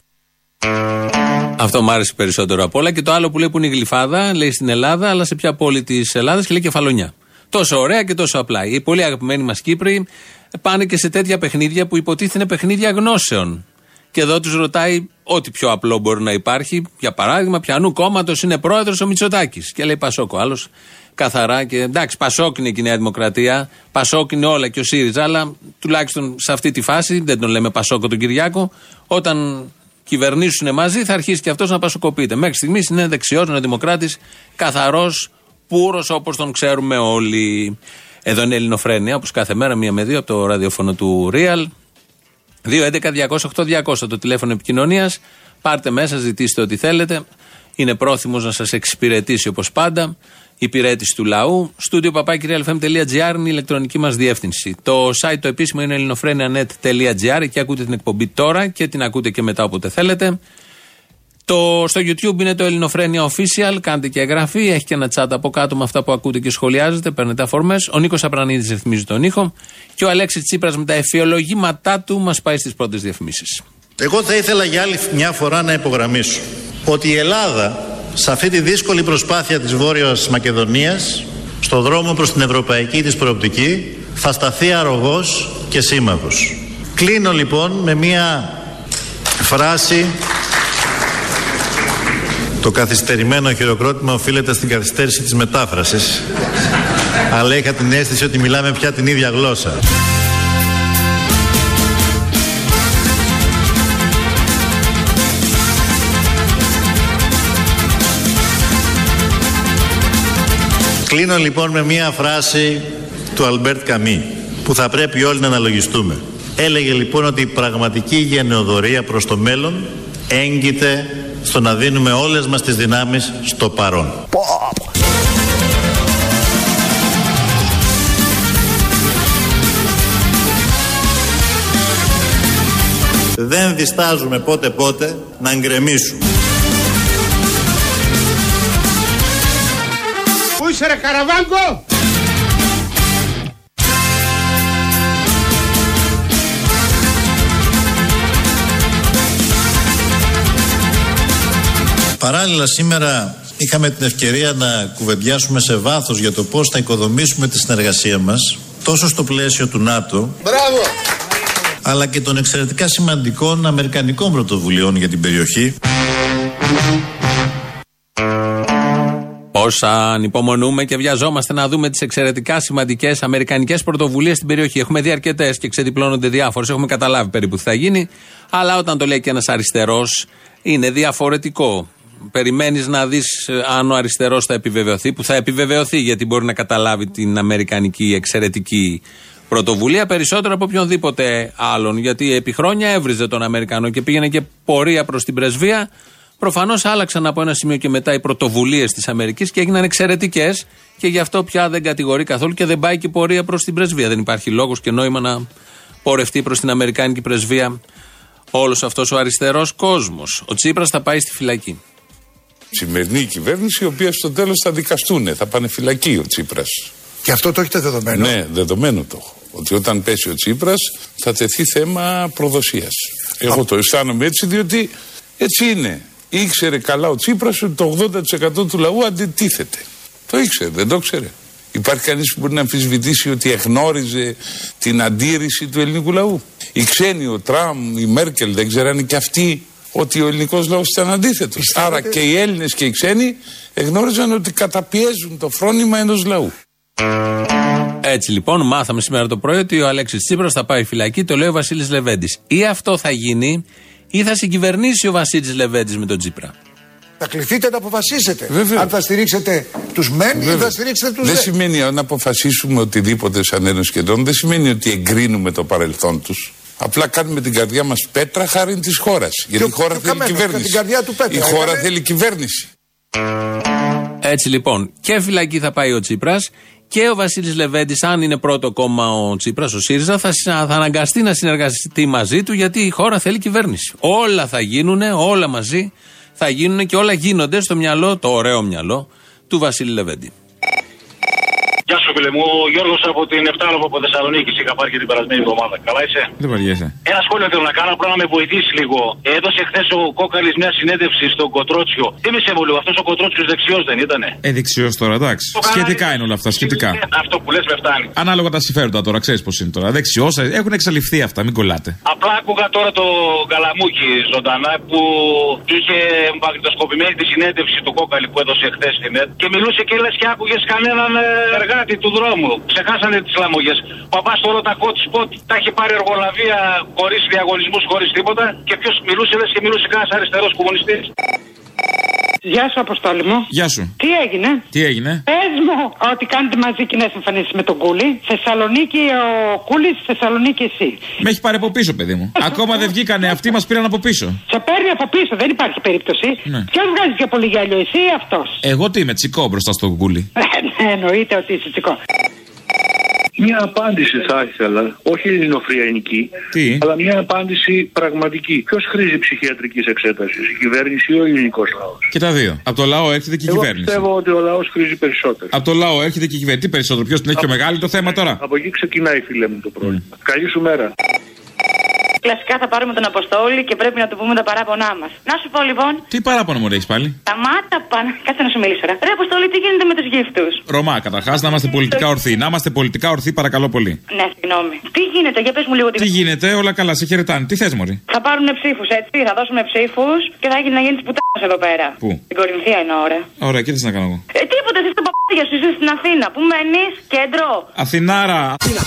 Αυτό μου άρεσε περισσότερο απ' όλα. Και το άλλο που λέει που είναι η Γλυφάδα, λέει στην Ελλάδα, αλλά σε ποια πόλη της Ελλάδας, και λέει Κεφαλονιά. Τόσο ωραία και τόσο απλά. Οι πολύ αγαπημένοι μας Κύπροι πάνε και σε τέτοια παιχνίδια που υποτίθεται είναι παιχνίδια γνώσεων. Και εδώ τους ρωτάει ό,τι πιο απλό μπορεί να υπάρχει. Για παράδειγμα, ποιανού κόμματος είναι πρόεδρος ο Μητσοτάκης? Και λέει Πασόκ ο άλλος. Καθαρά και εντάξει, Πασόκ είναι και η Νέα Δημοκρατία, Πασόκ είναι όλα και ο ΣΥΡΙΖΑ, αλλά τουλάχιστον σε αυτή τη φάση δεν τον λέμε Πασόκο τον Κυριάκο. Όταν κυβερνήσουν μαζί θα αρχίσει και αυτός να πασοκοπείται. Μέχρι στιγμής είναι δεξιός, νεοδημοκράτης, καθαρός, πούρος όπως τον ξέρουμε όλοι. Εδώ είναι Ελληνοφρένεια, όπως κάθε μέρα, μία με δύο από το ραδιόφωνο του Real. δύο έντεκα διακόσια οκτώ διακόσια το τηλέφωνο επικοινωνίας. Πάρτε μέσα, ζητήστε ό,τι θέλετε. Είναι πρόθυμος να σας εξυπηρετήσει όπως πάντα. Υπηρέτηση του λαού. Στούντιο παπάκι real f m τελεία g r είναι η ηλεκτρονική μας διεύθυνση. Το site το επίσημο είναι ελληνοφρένια τελεία net τελεία g r. Εκεί ακούτε την εκπομπή τώρα και την ακούτε και μετά όποτε θέλετε. Το, στο YouTube είναι το Ελληνοφρένια Official. Κάντε και εγγραφή. Έχει και ένα chat από κάτω με αυτά που ακούτε και σχολιάζετε. Παίρνετε αφορμές. Ο Νίκος Απρανίδης ρυθμίζει τον ήχο. Και ο Αλέξης Τσίπρας με τα εφιολογήματά του μας πάει στις πρώτες διαφημίσεις. Εγώ θα ήθελα για άλλη μια φορά να υπογραμμίσω ότι η Ελλάδα, σε αυτή τη δύσκολη προσπάθεια της Βόρειας Μακεδονίας, στο δρόμο προς την ευρωπαϊκή της προοπτική, θα σταθεί αρρωγός και σύμμαχος. Κλείνω λοιπόν με μία φράση. Το καθυστερημένο χειροκρότημα οφείλεται στην καθυστέρηση της μετάφρασης, αλλά είχα την αίσθηση ότι μιλάμε πια την ίδια γλώσσα. Κλείνω λοιπόν με μία φράση του Αλμπέρτ Καμί που θα πρέπει όλοι να αναλογιστούμε. Έλεγε λοιπόν ότι η πραγματική γενεοδορία προς το μέλλον έγκυται στο να δίνουμε όλες μας τις δυνάμεις στο παρόν. Δεν διστάζουμε πότε πότε να γκρεμίσουμε. Πού είσαι ρε Καραβάγκο? Παράλληλα σήμερα είχαμε την ευκαιρία να κουβεντιάσουμε σε βάθος για το πώς θα οικοδομήσουμε τη συνεργασία μας τόσο στο πλαίσιο του ΝΑΤΟ, μπράβο, αλλά και των εξαιρετικά σημαντικών αμερικανικών πρωτοβουλειών για την περιοχή. Όσα ανυπομονούμε και βιαζόμαστε να δούμε τις εξαιρετικά σημαντικές αμερικανικές πρωτοβουλίες στην περιοχή. Έχουμε δει αρκετές και ξεδιπλώνονται διάφορες. Έχουμε καταλάβει περίπου τι θα γίνει. Αλλά όταν το λέει και ένας αριστερός, είναι διαφορετικό. Περιμένεις να δεις αν ο αριστερός θα επιβεβαιωθεί, που θα επιβεβαιωθεί γιατί μπορεί να καταλάβει την αμερικανική εξαιρετική πρωτοβουλία περισσότερο από οποιονδήποτε άλλον. Γιατί επί χρόνια έβριζε τον Αμερικανό και πήγαινε και πορεία προς την πρεσβεία. Προφανώς άλλαξαν από ένα σημείο και μετά οι πρωτοβουλίες της Αμερικής και έγιναν εξαιρετικές και γι' αυτό πια δεν κατηγορεί καθόλου και δεν πάει και πορεία προς την πρεσβεία. Δεν υπάρχει λόγος και νόημα να πορευτεί προς την Αμερικάνικη πρεσβεία όλος αυτός ο αριστερός κόσμος. Ο Τσίπρας θα πάει στη φυλακή. Σημερινή κυβέρνηση, η οποία στο τέλος θα δικαστούν, θα πάνε φυλακή ο Τσίπρας. Και αυτό το έχετε δεδομένο? Ναι, δεδομένο το έχω. Ότι όταν πέσει ο Τσίπρας θα τεθεί θέμα προδοσίας. Εγώ Α. το αισθάνομαι έτσι, διότι έτσι είναι. Ήξερε καλά ο Τσίπρας ότι το ογδόντα τοις εκατό του λαού αντιτίθεται. Το ήξερε, δεν το ήξερε. Υπάρχει κανείς που μπορεί να αμφισβητήσει ότι εγνώριζε την αντίρρηση του ελληνικού λαού? Οι ξένοι, ο Τραμπ, η Μέρκελ, δεν ξέρανε και αυτοί ότι ο ελληνικός λαός ήταν αντίθετος? Άρα και οι Έλληνες και οι ξένοι εγνώριζαν ότι καταπιέζουν το φρόνημα ενός λαού. Έτσι λοιπόν, μάθαμε σήμερα το πρωί ότι ο Αλέξης Τσίπρας θα πάει φυλακή, το λέει ο Βασίλης Λεβέντης. Ή αυτό θα γίνει, ή θα συγκυβερνήσει ο Βασίλης Λεβέντης με τον Τσίπρα. Θα κληθείτε να αποφασίσετε. Βέβαια. Αν θα στηρίξετε τους μεν ή θα στηρίξετε τους δε. Δεν σημαίνει να αποφασίσουμε οτιδήποτε σαν Ένωση Κεντρών, δεν σημαίνει ότι εγκρίνουμε το παρελθόν τους. Απλά κάνουμε την καρδιά μας πέτρα χάρη της χώρας. Γιατί η χώρα θέλει κυβέρνηση. Η χώρα θέλει κυβέρνηση. Έτσι λοιπόν, και φυλακή θα πάει ο Τσίπρας και ο Βασίλης Λεβέντης, αν είναι πρώτο κόμμα ο Τσίπρας, ο ΣΥΡΙΖΑ, θα, θα αναγκαστεί να συνεργαστεί μαζί του γιατί η χώρα θέλει κυβέρνηση. Όλα θα γίνουνε, όλα μαζί θα γίνουνε και όλα γίνονται στο μυαλό, το ωραίο μυαλό του Βασίλη Λεβέντη. Γεια σου, φίλε μου. Ο Γιώργος από την Εφτάλοβο από Θεσσαλονίκη. Είχα πάρει και την περασμένη εβδομάδα. Καλά είσαι? Δεν βαριέσαι. Ένα σχόλιο θέλω να κάνω, απλά να με βοηθήσει λίγο. Έδωσε χθες ο Κόκαλης μια συνέντευξη στον Κοτρότσιο. Τι με λίγο, αυτός ο Κοτρότσιος δεξιός δεν ήτανε? Ε, δεξιός τώρα, εντάξει. Το σχετικά είναι όλα αυτά, σχετικά. Αυτό που λες με φτάνει. Ανάλογα τα συμφέροντα τώρα, ξέρεις πώς είναι τώρα. Δεξιός, έχουν εξαλειφθεί αυτά, μην κολλάτε. Απλά άκουγα τώρα το Καλαμούκι ζωντανά που είχε μαγνητοσκοπημένη τη συνέντευξη του Κόκαλη που έδωσε χθες στην ΕΤ και μιλούσε και λες και άκουγες κανέναν εργάτη του δρόμου. Ξεχάσανε τις λαμογές. Ο παπάς τώρα τα hot spot τα έχει πάρει εργολαβία χωρίς διαγωνισμούς, χωρίς τίποτα. Και ποιος μιλούσε, λες και μιλούσε κανένας αριστερός κομμουνιστής. Γεια σου, Αποστόλη μου. Γεια σου. Τι έγινε? Τι έγινε? Πες μου ότι κάνετε μαζί κοινές εμφανίσεις με τον Κούλη. Θεσσαλονίκη ο Κούλης, Θεσσαλονίκη εσύ. Με έχει πάρει από πίσω, παιδί μου. Ακόμα δεν βγήκανε, αυτοί μας πήραν από πίσω. Σε παίρνει από πίσω, δεν υπάρχει περίπτωση. Ναι. Ποιος βγάζει πιο πολύ γυαλιό, εσύ ή αυτός? Εγώ τι είμαι, τσικό μπροστά στον Κούλη. Ναι, εννοείται ότι είσαι τσικό. Μια απάντηση θα ήθελα, όχι ελληνοφριανική, Τι? αλλά μια απάντηση πραγματική. Ποιος χρήζει ψυχιατρικής εξέτασης, η κυβέρνηση ή ο ελληνικός λαός? Και τα δύο. Από το λαό έρχεται και η Εγώ κυβέρνηση. πιστεύω ότι ο λαός χρήζει περισσότερο. Από το λαό έρχεται και η κυβέρνηση. Τι περισσότερο, ποιος την έχει πιο μεγάλη το θέμα τώρα? Από εκεί ξεκινάει, φίλε μου, το πρόβλημα. Mm. Καλή σου μέρα. Κλασικά θα πάρουμε τον Αποστόλη και πρέπει να του πούμε τα παράπονά μας. Να σου πω λοιπόν. Τι παράπονο μου έχεις πάλι? Τα μάτα πάνω. Κάτσε να σου μιλήσω τώρα. Ρε Αποστόλη, τι γίνεται με τους γύφτους? Ρωμά, καταρχάς, να είμαστε πολιτικά ορθοί. Να είμαστε πολιτικά ορθοί, παρακαλώ πολύ. Ναι, συγγνώμη. Τι γίνεται, για πες μου λίγο τι. Τι γίνεται, όλα καλά, σε χαιρετάνε. Τι θες, μωρή? Θα πάρουν ψήφους, έτσι. Θα δώσουμε ψήφους και θα γίνει να γίνει τη πουτάνα εδώ πέρα. Πού? Στην Κορινθία είναι ώρα. Ωραία, τι θες να κάνω εγώ? Ε, τίποτα, εσύ στο παπάδια σου, είσαι στην Αθήνα. Πού μένεις, κέντρο? Αθηνάρα.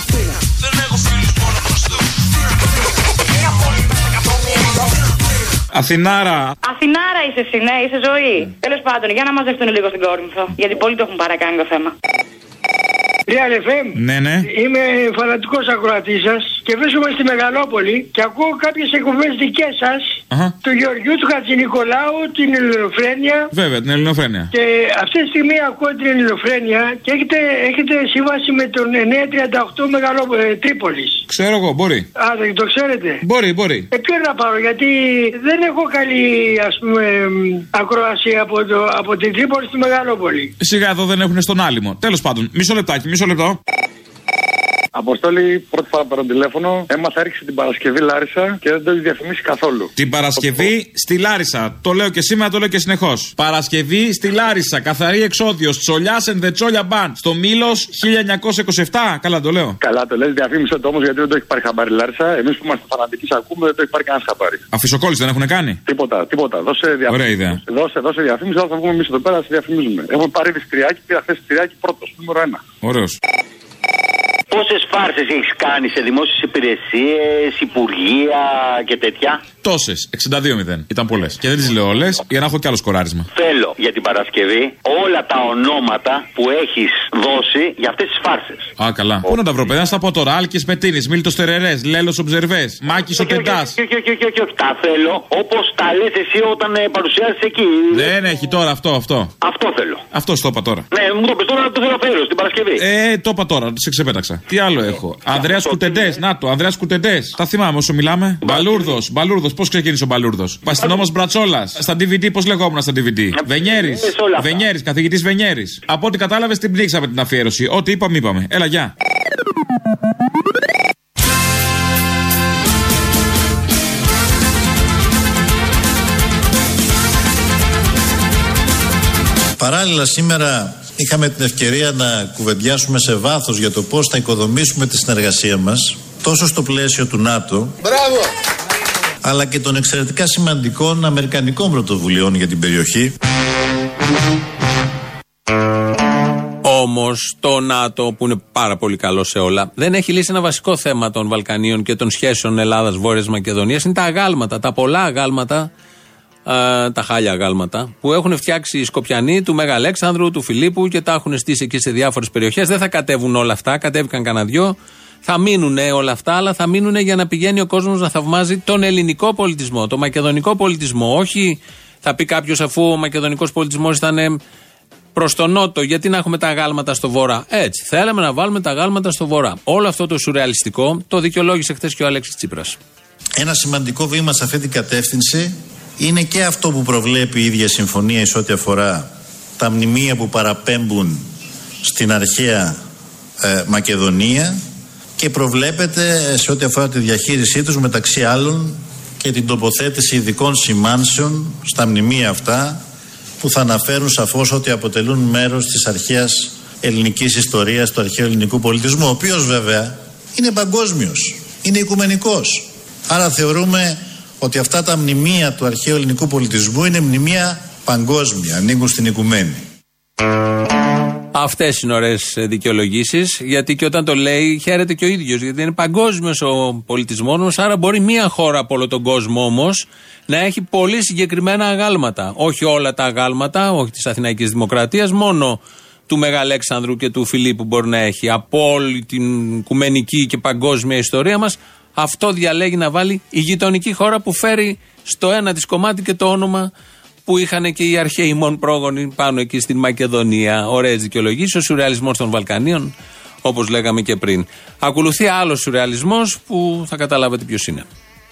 Αθηνάρα. Αθηνάρα είσαι εσύ, ναι, είσαι ζωή. Mm. Τέλος πάντων, για να μαζευτούν λίγο στην Κόρινθο. Γιατί πολλοί το έχουν παρακάνει το θέμα. Real εφ εμ. Ναι, ναι. Είμαι φανατικός ακροατής σας και βρίσκομαι στη Μεγαλόπολη και ακούω κάποιες εκπομπές δικές σας, uh-huh. του Γεωργιού, του Χατζηνικολάου, την Ελληνοφρένεια. Βέβαια, την Ελληνοφρένεια. Και αυτή τη στιγμή ακούω την Ελληνοφρένεια και έχετε, έχετε σύμβαση με τον εννιακόσια τριάντα οκτώ Μεγαλόπολη, ε, Τρίπολης. Ξέρω εγώ, μπορεί. Α, δεν το ξέρετε. Μπορεί, μπορεί. Ε, ποιο να πάρω, γιατί δεν έχω καλή, ας πούμε, ακρόαση από, το, από την Τρίπολη στη Μεγαλόπολη. Σιγά εδώ δεν έχουν στον άλυμο. Τέλος πάντων, μισό λεπτάκι, μισό λεπτό. Αποστόλη, πρώτη φορά παίρνω τηλέφωνο. Έμαθα έριξε την Παρασκευή Λάρισα και δεν το έχει διαφημίσει καθόλου. Την Παρασκευή στη Λάρισα. Το λέω και σήμερα, το λέω και συνεχώς. Παρασκευή στη Λάρισα. Καθαρή εξόδιος. Τσολιάς and the Τσόλια Band. Στο Μήλος χίλια εννιακόσια είκοσι επτά. Καλά το λέω. Καλά το λες. Διαφήμισε το όμως γιατί δεν το έχει πάρει χαμπάρι Λάρισα. Εμείς που είμαστε φανατικοί ακούμε δεν το έχει πάρει κανένα χαμπάρι. Αφισοκόλληση δεν έχουν κάνει. Τίποτα, τίποτα. Δώσε διαφήμιση. Ωραία ιδέα. Δώσε, δώσε διαφήμιση. Θα βγούμε εμείς εδώ πέρα, σε διαφημίζουμε. Έχουμε πάρει διστριάκι, πήρα χθες διστριάκι πρώτος, νούμερο ένα. Ωραίος. Πόσες φάρσες έχεις κάνει σε δημόσιες υπηρεσίες, υπουργεία και τέτοια? Τόσες. εξήντα δύο μηδέν. Ήταν πολλές. Και δεν τις λέω όλες για να έχω κι άλλο σκοράρισμα. Θέλω για την Παρασκευή όλα τα ονόματα που έχεις δώσει για αυτές τις φάρσες. Α, καλά. Πού να τα βρω, παιδιά, να στα πω τώρα. Άλκης Πετίνης, Μίλτος Τερερές, Λέλος Ομπζερβές, Μάκης ο Τεντάς. Όχι, όχι, όχι, όχι, όχι. Τα θέλω όπως τα λες εσύ όταν παρουσιάζεις εκεί. Δεν έχει τώρα αυτό, αυτό. Αυτό θέλω. Αυτό το είπα τώρα. Ναι, μου το πες τώρα, το θέλω φέρω στην Παρασκευή. Ε, το είπα τώρα, σε ξεπέταξα. Τι άλλο έχω. Ανδρέας Κουτεντές, να το, Ανδρέας Κουτεντές. Τα θυμάμαι όσο μιλάμε. Μπαλούρδος, Μπαλούρδος, πώς ξεκίνησε ο Μπαλούρδος. Παστινόμος Μπρατσόλας. Στα ντι βι ντι, πώς λεγόμουν στα ντι βι ντι. Βενιέρης. Βενιέρης, καθηγητής Βενιέρης. Από ό,τι κατάλαβες την πνίξαμε την αφιέρωση. Ό,τι είπαμε, είπαμε. Έλα, γεια. Παράλληλα σήμερα είχαμε την ευκαιρία να κουβεντιάσουμε σε βάθος για το πώς θα οικοδομήσουμε τη συνεργασία μας τόσο στο πλαίσιο του ΝΑΤΟ. Μπράβο! Αλλά και των εξαιρετικά σημαντικών αμερικανικών πρωτοβουλειών για την περιοχή. Όμως το ΝΑΤΟ, που είναι πάρα πολύ καλό σε όλα, δεν έχει λύσει ένα βασικό θέμα των Βαλκανίων και των σχέσεων Ελλάδας-Βόρειας Μακεδονίας. Είναι τα αγάλματα, τα πολλά αγάλματα, α, τα χάλια αγάλματα, που έχουν φτιάξει οι Σκοπιανοί του Μέγα Αλέξανδρου, του Φιλίππου και τα έχουν στήσει εκεί σε διάφορες περιοχές. Δεν θα κατέβουν όλα αυτά, κατέβηκαν κανένα δυο. Θα μείνουν όλα αυτά, αλλά θα μείνουν για να πηγαίνει ο κόσμος να θαυμάζει τον ελληνικό πολιτισμό, τον μακεδονικό πολιτισμό. Όχι, θα πει κάποιος, αφού ο μακεδονικός πολιτισμός ήταν προς τον νότο, γιατί να έχουμε τα αγάλματα στο βορρά. Έτσι, θέλαμε να βάλουμε τα αγάλματα στο βορρά. Όλο αυτό το σουρεαλιστικό το δικαιολόγησε χθες και ο Αλέξης Τσίπρας. Ένα σημαντικό βήμα σε αυτή την κατεύθυνση είναι και αυτό που προβλέπει η ίδια συμφωνία εις ό,τι αφορά τα μνημεία που παραπέμπουν στην αρχαία ε, Μακεδονία και προβλέπεται σε ό,τι αφορά τη διαχείρισή τους, μεταξύ άλλων, και την τοποθέτηση ειδικών σημάνσεων στα μνημεία αυτά που θα αναφέρουν σαφώς ότι αποτελούν μέρος της αρχαίας ελληνικής ιστορίας, του αρχαίου ελληνικού πολιτισμού, ο οποίος βέβαια είναι παγκόσμιος, είναι οικουμενικός. Άρα θεωρούμε ότι αυτά τα μνημεία του αρχαίου ελληνικού πολιτισμού είναι μνημεία παγκόσμια, ανήκουν στην οικουμένη. Αυτές είναι ωραίες δικαιολογήσεις, γιατί και όταν το λέει χαίρεται και ο ίδιος, γιατί είναι παγκόσμιος ο πολιτισμός μας, άρα μπορεί μία χώρα από όλο τον κόσμο όμως να έχει πολύ συγκεκριμένα αγάλματα. Όχι όλα τα αγάλματα, όχι της Αθηναϊκής Δημοκρατίας, μόνο του Μεγαλέξανδρου και του Φιλίππου μπορεί να έχει. Από όλη την οικουμενική και παγκόσμια ιστορία μας, αυτό διαλέγει να βάλει η γειτονική χώρα που φέρει στο ένα της κομμάτι και το όνομα που είχαν και οι αρχαίοι μόν πρόγονοι πάνω εκεί στην Μακεδονία. Ωραίες δικαιολογήσεις, ο σουρεαλισμός των Βαλκανίων, όπως λέγαμε και πριν. Ακολουθεί άλλος σουρεαλισμός που θα καταλάβετε ποιος είναι.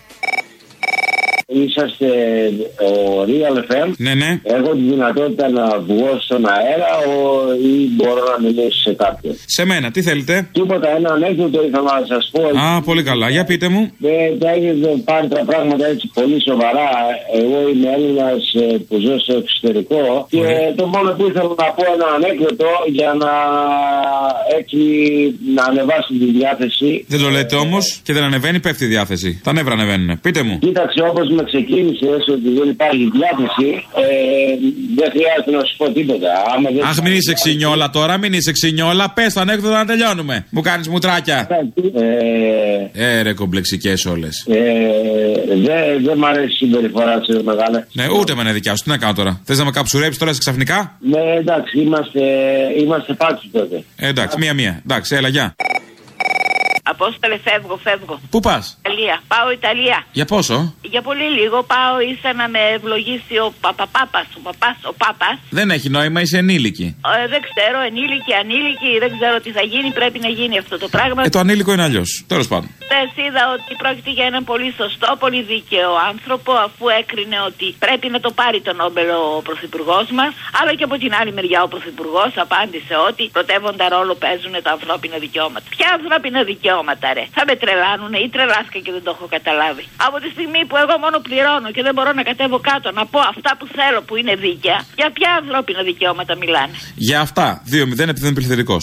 Είσαστε ο Real εφ εμ. Ναι, ναι. Έχω τη δυνατότητα να βγω στον αέρα ο, ή μπορώ να μιλήσω σε κάποιον. Σε μένα, τι θέλετε? Τίποτα, ένα ανέκδοτο ήθελα να σας πω. Α, πολύ καλά. Για πείτε μου. Δεν τα έχετε πάρει τα πράγματα έτσι πολύ σοβαρά. Εγώ είμαι Έλληνας που ζω στο εξωτερικό. Και Ωραία. το μόνο που ήθελα να πω ένα ανέκδοτο για να έτσι να ανεβάσει τη διάθεση. Δεν το λέτε όμως και δεν ανεβαίνει, πέφτει η διάθεση. Τα νεύρα ανεβαίνουν. Πείτε μου. Κοίταξε, όπως με ξεκίνησες ότι δεν υπάρχει διάθεση, ε, δεν χρειάζεται να σου πω τίποτα. Άμα δεν... Αχ, μην είσαι ξινιόλα τώρα, μην είσαι ξινιόλα. Πες το ανέκδοτο να τελειώνουμε. Μου κάνεις μουτράκια. Ε, ε ρε, κομπλεξικές όλες. Ε, δεν δε μ' αρέσει η συμπεριφορά σου, μεγάλε. Ναι, ούτε με είναι δικιά σου. Τι να κάνω τώρα. Θες να με καψουρέψεις τώρα σε ξαφνικά? Ναι, εντάξει, είμαστε, είμαστε πάτσοι τότε. Ε, εντάξει, μία-μία. Εντάξει, έλα, γεια. Απόστολε, φεύγω, φεύγω. Πού πας? Ιταλία. Πάω Ιταλία. Για πόσο? Για πολύ λίγο. Πάω, ίσα να με ευλογήσει ο παπαπάπας, ο παπάς, ο πάπας. Δεν έχει νόημα, είσαι ενήλικη. Ε, δεν ξέρω, ενήλικη, ανήλικη, δεν ξέρω τι θα γίνει. Πρέπει να γίνει αυτό το πράγμα. Ε, το ανήλικο είναι αλλιώς. Τέλος πάντων. Χθες είδα ότι πρόκειται για έναν πολύ σωστό, πολύ δίκαιο άνθρωπο, αφού έκρινε ότι πρέπει να το πάρει τον Νόμπελ ο πρωθυπουργός μας. Αλλά και από την άλλη μεριά ο πρωθυπουργός απάντησε ότι πρωτεύοντα ρόλο παίζουν τα ανθρώπινα δικαιώματα. Ποια ανθρώπινα δικαιώματα, ρε? Θα με τρελάνουνε ή τρελάσκα και δεν το έχω καταλάβει. Από τη στιγμή που εγώ μόνο πληρώνω και δεν μπορώ να κατέβω κάτω να πω αυτά που θέλω που είναι δίκαια, για ποια ανθρώπινα δικαιώματα μιλάνε? Για αυτά. δύο μηδέν επειδή δεν είναι πληθυντικός.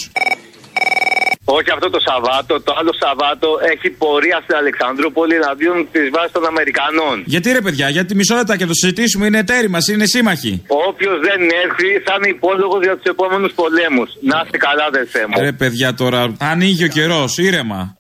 Όχι αυτό το Σαββάτο, το άλλο Σαββάτο έχει πορεία στην Αλεξανδρούπολη εναντίον της βάσης των Αμερικανών. Γιατί ρε παιδιά, γιατί μισό λεπτά και το συζητήσουμε, είναι εταίροι μας, είναι σύμμαχοι. Όποιος δεν έρθει θα είναι υπόλογος για τους επόμενους πολέμους. Να είστε καλά, αδερφέ μου. Ρε παιδιά τώρα, ανοίγει ο καιρός, ήρεμα.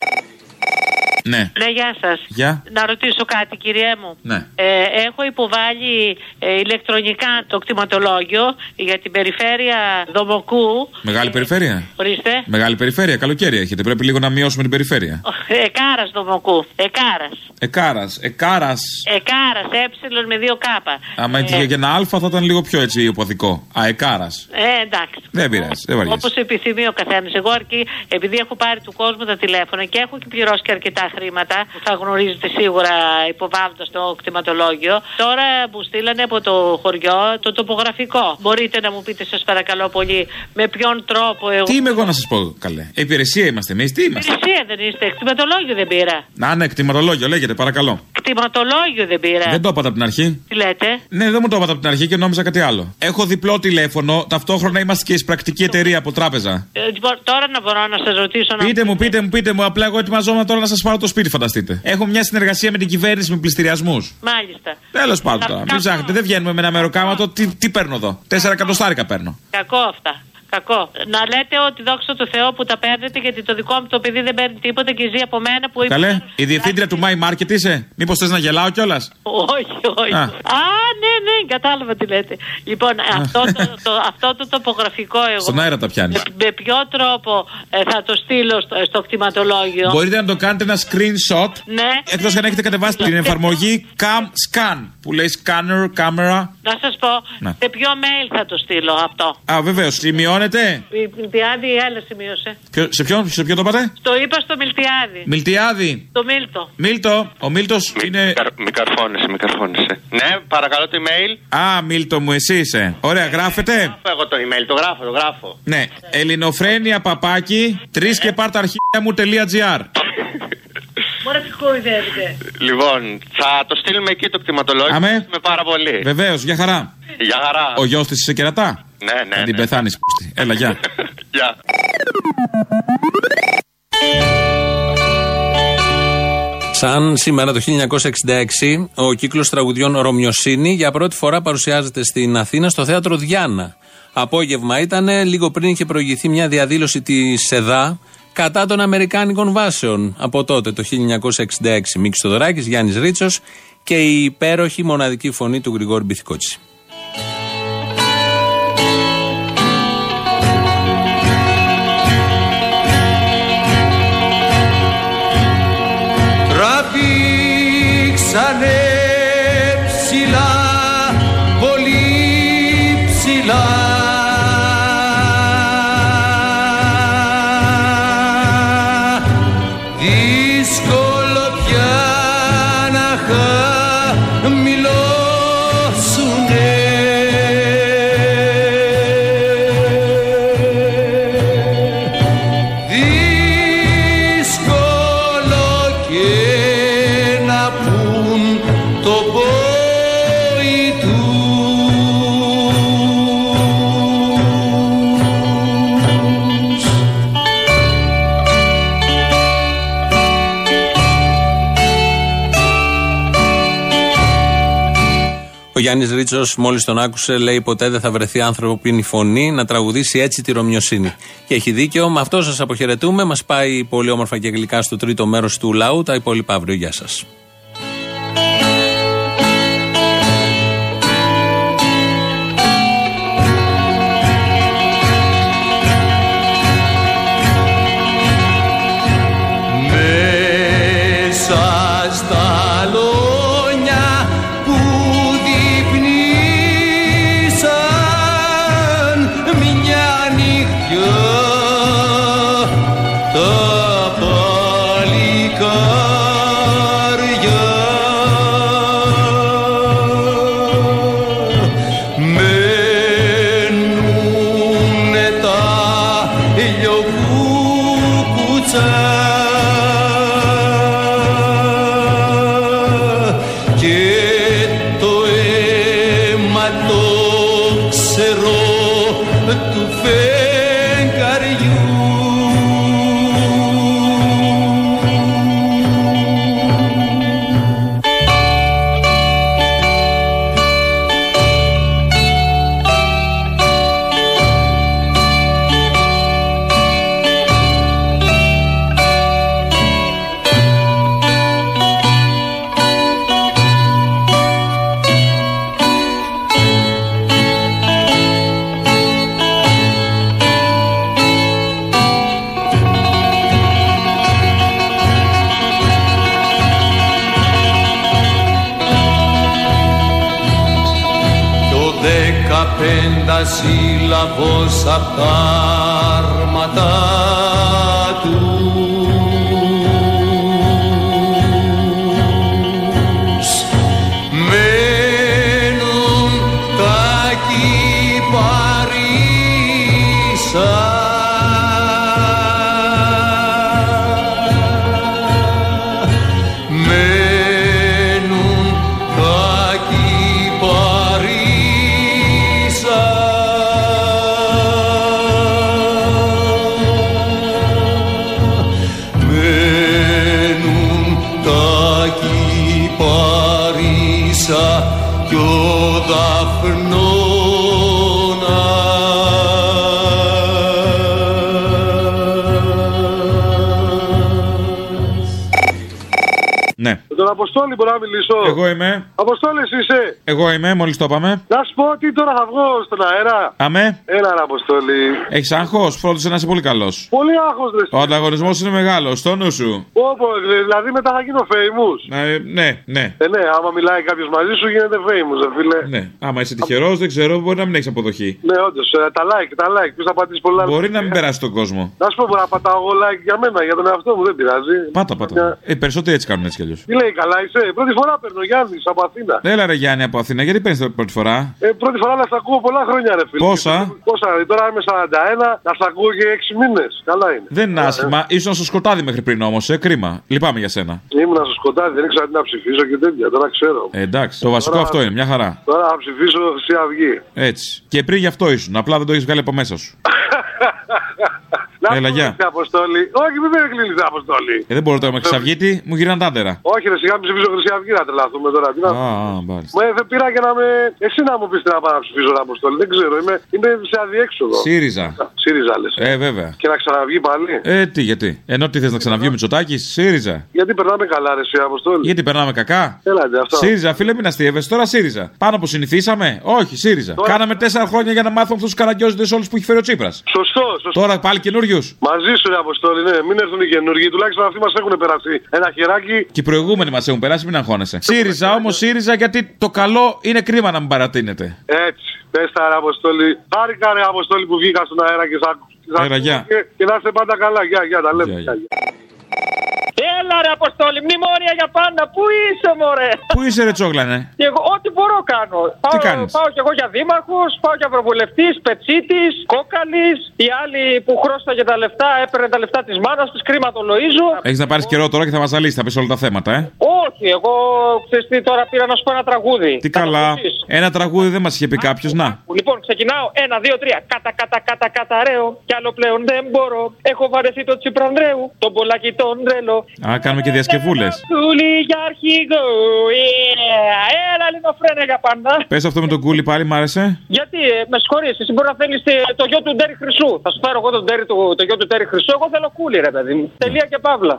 Ναι. Ναι, γεια σας. Γεια. Να ρωτήσω κάτι, κυριέ μου. Ναι. Ε, έχω υποβάλει ε, ηλεκτρονικά το κτηματολόγιο για την περιφέρεια Δομοκού. Μεγάλη περιφέρεια. Ορίστε. Μεγάλη περιφέρεια, καλοκαίρι έχετε. Πρέπει λίγο να μειώσουμε την περιφέρεια. Εκάρας Δομοκού. Εκάρας. Εκάρας. Εκάρας. Εκάρας. Έψιλον με δύο κάπα. Άμα ε, για ένα αλφα θα ήταν λίγο πιο έτσι υποδικό. Α, Εκάρας. Ε, εντάξει. Δεν πειράζει. Δεν βαριέσαι. Όπως επιθυμεί ο καθένας. Εγώ αρκεί, επειδή έχω πάρει του κόσμου τα τηλέφωνα και έχω και πληρώσει και αρκετά χρήματα που θα γνωρίζετε σίγουρα υποβάλλοντας το κτηματολόγιο. Τώρα μου στείλανε από το χωριό το τοπογραφικό. Μπορείτε να μου πείτε, σας παρακαλώ πολύ, με ποιον τρόπο εγώ. Τι είμαι εγώ να σας πω, καλέ? Υπηρεσία είμαστε εμείς, τι είμαστε? Υπηρεσία δεν είστε, κτηματολόγιο δεν πήρα. Να, ναι, κτηματολόγιο, λέγεται, παρακαλώ. Κτηματολόγιο δεν πήρα. Δεν το είπατε από την αρχή. Τι λέτε? Ναι, δεν μου το είπατε από την αρχή και νόμιζα κάτι άλλο. Έχω διπλό τηλέφωνο, ταυτόχρονα είμαστε και εισπρακτική εταιρεία από τράπεζα. Ε, τώρα να μπορώ να σας ρωτήσω. Πείτε να... μου, πείτε μου, πείτε μου, απλά εγώ ετοιμαζόμουν τώρα να σας πάρω το σπίτι, φανταστείτε. Έχω μια συνεργασία με την κυβέρνηση με πληστηριασμούς. Μάλιστα. Τέλος πάντων τώρα. Μην ψάχνετε, δεν βγαίνουμε με ένα μεροκάματο. Τι, τι παίρνω εδώ? Τέσσερα εκατοστάρικα παίρνω. Κακό αυτά. Κακό. Να λέτε ότι δόξα τω Θεώ που τα παίρνετε, γιατί το δικό μου το παιδί δεν παίρνει τίποτα και ζει από μένα που Καλέ, είμαι... η διευθύντρια του My Market είσαι? Μήπως θες να γελάω κιόλας? Όχι, όχι. Α, Α ναι, ναι, κατάλαβα τι λέτε. Λοιπόν, αυτό το, το, αυτό το τοπογραφικό εγώ. Στον αέρα τα πιάνει. Με, με ποιο τρόπο ε, θα το στείλω στο, στο κτηματολόγιο? Μπορείτε να το κάνετε ένα screenshot. Ναι. Εκτός αν έχετε κατεβάσει την εφαρμογή Cam Scan που λέει scanner, κάμερα. Να σας πω, ναι. Σε ποιο mail θα το στείλω αυτό? Α, βεβαίως. Σημειώνεται. Η Μιλτιάδη η άλλη σημείωσε. Ποιο, σε, ποιον, σε ποιο το πάτε? Το είπα στο Μιλτιάδη. Μιλτιάδη. Το Μίλτο. Μίλτο. Ο Μίλτος μη, είναι. Μη καρφώνεσαι, μη καρφώνεσαι. Ναι, παρακαλώ το email. Α, Μίλτο μου, εσύ είσαι. Ωραία, γράφετε. Γράφω εγώ το email, το γράφω, το γράφω. Ναι. Ελληνοφρένια παπάκι τρει και πάρ' τα αρχεία μου .gr. Μωρέ τι χοϊδεύετε. Λοιπόν, θα το στείλουμε εκεί το κτηματολόγιο. Αμέ. Με πάρα πολύ. Βεβαίως, για χαρά. Για χαρά. Ο γιος της είσαι κερατά? Ναι, ναι. Θα την ναι. πεθάνεις. Έλα, γεια. Γεια. Σαν σήμερα το χίλια εννιακόσια εξήντα έξι, ο κύκλος τραγουδιών Ρωμιοσύνη για πρώτη φορά παρουσιάζεται στην Αθήνα στο θέατρο Διάννα. Απόγευμα ήταν, λίγο πριν είχε προηγηθεί μια διαδήλωση της ΕΔΑ κατά των αμερικάνικων βάσεων. Από τότε, το χίλια εννιακόσια εξήντα έξι, Μίκης Θοδωράκης, Γιάννης Ρίτσος και η υπέροχη μοναδική φωνή του Γρηγόρη Μπιθικότσι. Τραβήξανε ψηλά, πολύ ψηλά, δύσκολο πια να χαμηλώσουνε. Δύσκολο και να πουν το πόη τους. Ο Γιάννης Ρίτσος, μόλις τον άκουσε, λέει: ποτέ δεν θα βρεθεί ανθρωπίνη φωνή να τραγουδήσει έτσι τη Ρωμιοσύνη. Και έχει δίκιο. Με αυτό σας αποχαιρετούμε. Μας πάει πολύ όμορφα και γλυκά στο τρίτο μέρος του λαού. Τα υπόλοιπα αύριο. Γεια σας. Με πεντασύλλαβος απ' τα άρματα τους. Μένουν τα κυπαρίσα κι ο Δαφνώνας. Ναι. Με τον Αποστόλη μπορώ να μιλήσω. Εγώ είμαι. Αποστόλη είσαι. Εγώ είμαι, μόλις το είπαμε. Να σου πω ότι τώρα θα βγω στον αέρα. Αμέ. Έλα, ρε Αποστόλη. Έχεις άγχος, φρόντισε να είσαι πολύ καλός. Πολύ άγχος, ρε. Ο ανταγωνισμός είναι μεγάλος, στο νου σου. Όπω, δηλαδή μετά θα γίνω famous. Ε, ναι, ναι. Ε, ναι, άμα μιλάει κάποιος μαζί σου γίνεται famous, ρε φίλε. Ναι, άμα είσαι τυχερός, δεν ξέρω, μπορεί να μην έχεις αποδοχή. Ναι, όντως, ε, τα like, τα like. Ποιος θα πατήσει πολλά. Μπορεί να μην περάσει τον κόσμο. Να σου πω, μπορώ να πατάω εγώ like για μένα, για τον εαυτό μου, δεν πειράζει. Πάτα, πάτα. Μια... Ε, περισσότεροι έτσι κάνουν έτσι κι αλλιώς. Τι λέει, καλά είσαι. Πρώτη φορά παίρνω Γιάννη από Αθήνα. Έλα, ρε Γιάννη από Αθήνα, γιατί παίρνεις πρώτη φορά. Ε, πρώτη φορά να σ' ακούω πολλά χρόνια, ρε φίλε. Πόσα? Πόσα, τώρα είμαι σαράντα ένα, να σ' ακούω και έξι μήνες. Καλά είναι. Δεν είναι άσχημα, ε. ήσουν στο σκοτάδι μέχρι πριν όμως, ε, κρίμα. Λυπάμαι για σένα. Ήμουν στο σκοτάδι, δεν ήξερα τι να ψηφίσω και τέτοια, τώρα ξέρω. Ε, εντάξει, το βασικό τώρα, αυτό είναι, μια χαρά. Τώρα θα ψηφίσω Χρυσή Αυγή. Έτσι. Και πριν γι' αυτό ήσουν, απλά δεν το έχεις βγάλει από μέσα σου. Έλα, γεια. Αποστόλη. Όχι, μην με κλείνεις, Αποστόλη. Ε, δεν μπορώ τώρα με Χρυσαυγίτη, μου γυρνάνε τα άντερα. Όχι, ρε, σιγά ψηφίζω Χρυσή Αυγή να τρελαθούμε τώρα. Τι να Α, μάλιστα. Μα δεν πήρα για να με. Εσύ να μου πεις τι να πάω να ψηφίσω, Αποστόλη. Δεν ξέρω, είμαι, είμαι σε αδιέξοδο. ΣΥΡΙΖΑ. ΣΥΡΙΖΑ λες. Ε, βέβαια. Και να ξαναβγεί πάλι. Ε, τι, γιατί. Ενώ τι θες να ξαναβγεί ο Μητσοτάκης, ΣΥΡΙΖΑ. Γιατί περνάμε καλά, ρε, εσύ, Αποστόλη. Γιατί περνάμε κακά. Έλατε, αυτό. ΣΥΡΙΖΑ, φίλε, μην αστείευεσαι. Τώρα ΣΥΡΙΖΑ. Πάνω που συνηθίσαμε. Όχι, ΣΥΡΙΖΑ. Τώρα... Κάναμε τέσσερα χρόνια για να μάθουμε αυτού του καραγκιόζητες όλου που έχει φέρει ο Τσίπρας. Σωστό, σωστό. Τώρα πάλι καινούριου. Μαζί σου, ρε Αποστόλη, ναι, μην έρθουν οι καινούργοι. Τουλάχιστον αυτοί μας έχουν περάσει ένα χεράκι. Και οι προηγούμενοι μας έχουν περάσει, μην αγχώνεσαι. ΣΥΡΙΖΑ όμως, ΣΥΡΙΖΑ γιατί το καλό είναι κρίμα να μην παρατείνεται. Έτσι, πες τα, ρε Αποστόλη. Χάρηκα, ρε Αποστόλη, που βγήκα στον αέρα και σ' άκουσα. Και, και να είστε πάντα καλά. Γεια, γεια, τα λέμε. Γεια, γεια. Έλα, ρε Αποστόλη, μνημόνια για πάντα. Πού είσαι, μωρέ? Πού είσαι, ρε Τσόγλανε? Και εγώ, ό,τι μπορώ κάνω. Τι πάω, κάνεις? Πάω κι εγώ για δήμαρχος, πάω για ευρωβουλευτής, Πετσίτης, Κόκαλης. Οι άλλοι που χρώσταγε τα λεφτά, έπαιρνε τα λεφτά της μάνας της, κρίμα το Λοΐζο. Έχεις να πάρεις καιρό τώρα και θα μας ζαλίσεις, θα πεις όλα τα θέματα, ε. Όχι, εγώ ξέρεις τι, τώρα πήρα να σου πω ένα τραγούδι. Τι καλά. Ένα τραγούδι δεν μας είχε πει κάποιος, να. Λοιπόν, ξεκινάω. Ένα, δύο, τρία. Κατα, κατα, κατα, καταραίω. Κι άλλο πλέον δεν μπορώ. Έχω βαρεθεί το Τσιπρανδρέου. Τον Πολάκη τον τρελό. Α, κάνουμε και διασκευούλες. Κούλι για αρχηγό. Έλα λίγο φρένε για πάντα. Πες αυτό με τον Κούλι πάλι, μ' άρεσε. Γιατί, ε, με συγχωρείς, εσύ μπορεί να θέλεις το γιο του Ντέρι Χρυσού. Θα σου φέρω εγώ τον Ντέρι, το, το γιο του Ντέρι Χρυσού. Εγώ θέλω Κούλι, ρε παιδί μου. Τελεία και παύλα.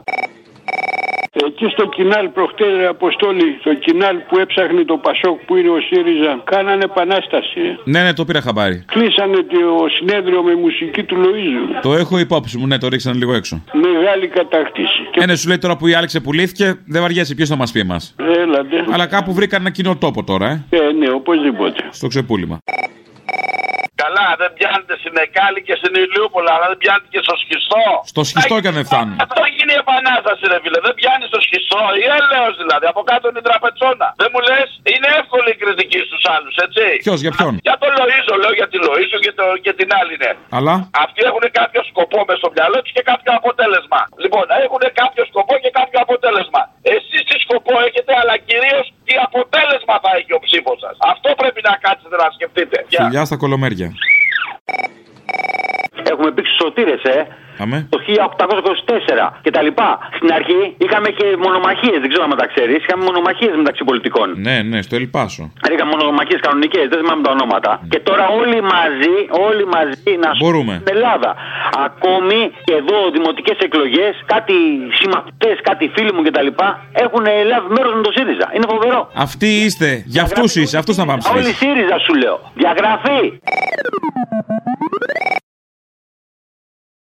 Εκεί στο Κινάλ προχτές, ρε Αποστόλη, στο Κινάλ που έψαχνε το Πασόκ που είναι ο ΣΥΡΙΖΑ, κάνανε επανάσταση. Ναι, ναι, το πήρα χαμπάρι. Κλείσανε το συνέδριο με μουσική του Λοΐζου. Το έχω υπόψη μου, ναι, το ρίξανε λίγο έξω. Μεγάλη κατακτήση. Ε, ναι, σου λέει τώρα που η άλλη ξεπουλήθηκε, δεν βαριέσαι, ποιος θα μας πει εμάς. Έλατε. Αλλά κάπου βρήκαν ένα κοινό τόπο τώρα, ε. Ε, ναι, οπωσδήποτε. Στο ξεπούλημα. Καλά, δεν πιάνετε στην Εκάλη και στην Ηλιούπολα, αλλά δεν πιάνετε και στο Σχιστό. Στο Σχιστό κι αν δεν φτάνουν. Αυτό γίνει η επανάσταση, ρε φίλε. Δεν πιάνει στο Σχιστό. Η έλεος δηλαδή. Από κάτω είναι η τραπετσόνα. Δεν μου λες, είναι εύκολη η κριτική στους άλλους, έτσι. Ποιος, για ποιον? Για τον Λοΐζο, λέω για τη Λοΐζο και, το, και την άλλη, ναι. Αλλά. Αυτοί έχουν κάποιο σκοπό μες στο μυαλό τους και κάποιο αποτέλεσμα. Λοιπόν, έχουν κάποιο σκοπό και κάποιο αποτέλεσμα. Εσείς τι σκοπό έχετε, αλλά κυρίως τι αποτέλεσμα θα έχει ο ψήφος σας. Αυτό πρέπει να κάτσετε να σκεφτείτε. Φιλιά στα κολομέρια. Έχουμε πήξει σωτήρες, ε. Αμέ. Το χίλια οκτακόσια είκοσι τέσσερα και τα λοιπά. Στην αρχή είχαμε και μονομαχίες, δεν ξέρω αν τα ξέρεις. Είχαμε μονομαχίες μεταξύ πολιτικών. Ναι, ναι, στο Ελπάσο. Είχαμε μονομαχίες κανονικές, δεν θυμάμαι τα ονόματα. Mm. Και τώρα όλοι μαζί, όλοι μαζί να μπορούμε. Στην Ελλάδα. Ακόμη και εδώ δημοτικές εκλογές, κάτι συμμαθητές, κάτι φίλοι μου κτλ. Έχουν λάβει μέρος με το ΣΥΡΙΖΑ. Είναι φοβερό. Αυτοί είστε, για αυτούς είσαι, αυτούς θα πάμε. Όλοι ΣΥΡΙΖΑ σου λέω. Διαγραφή.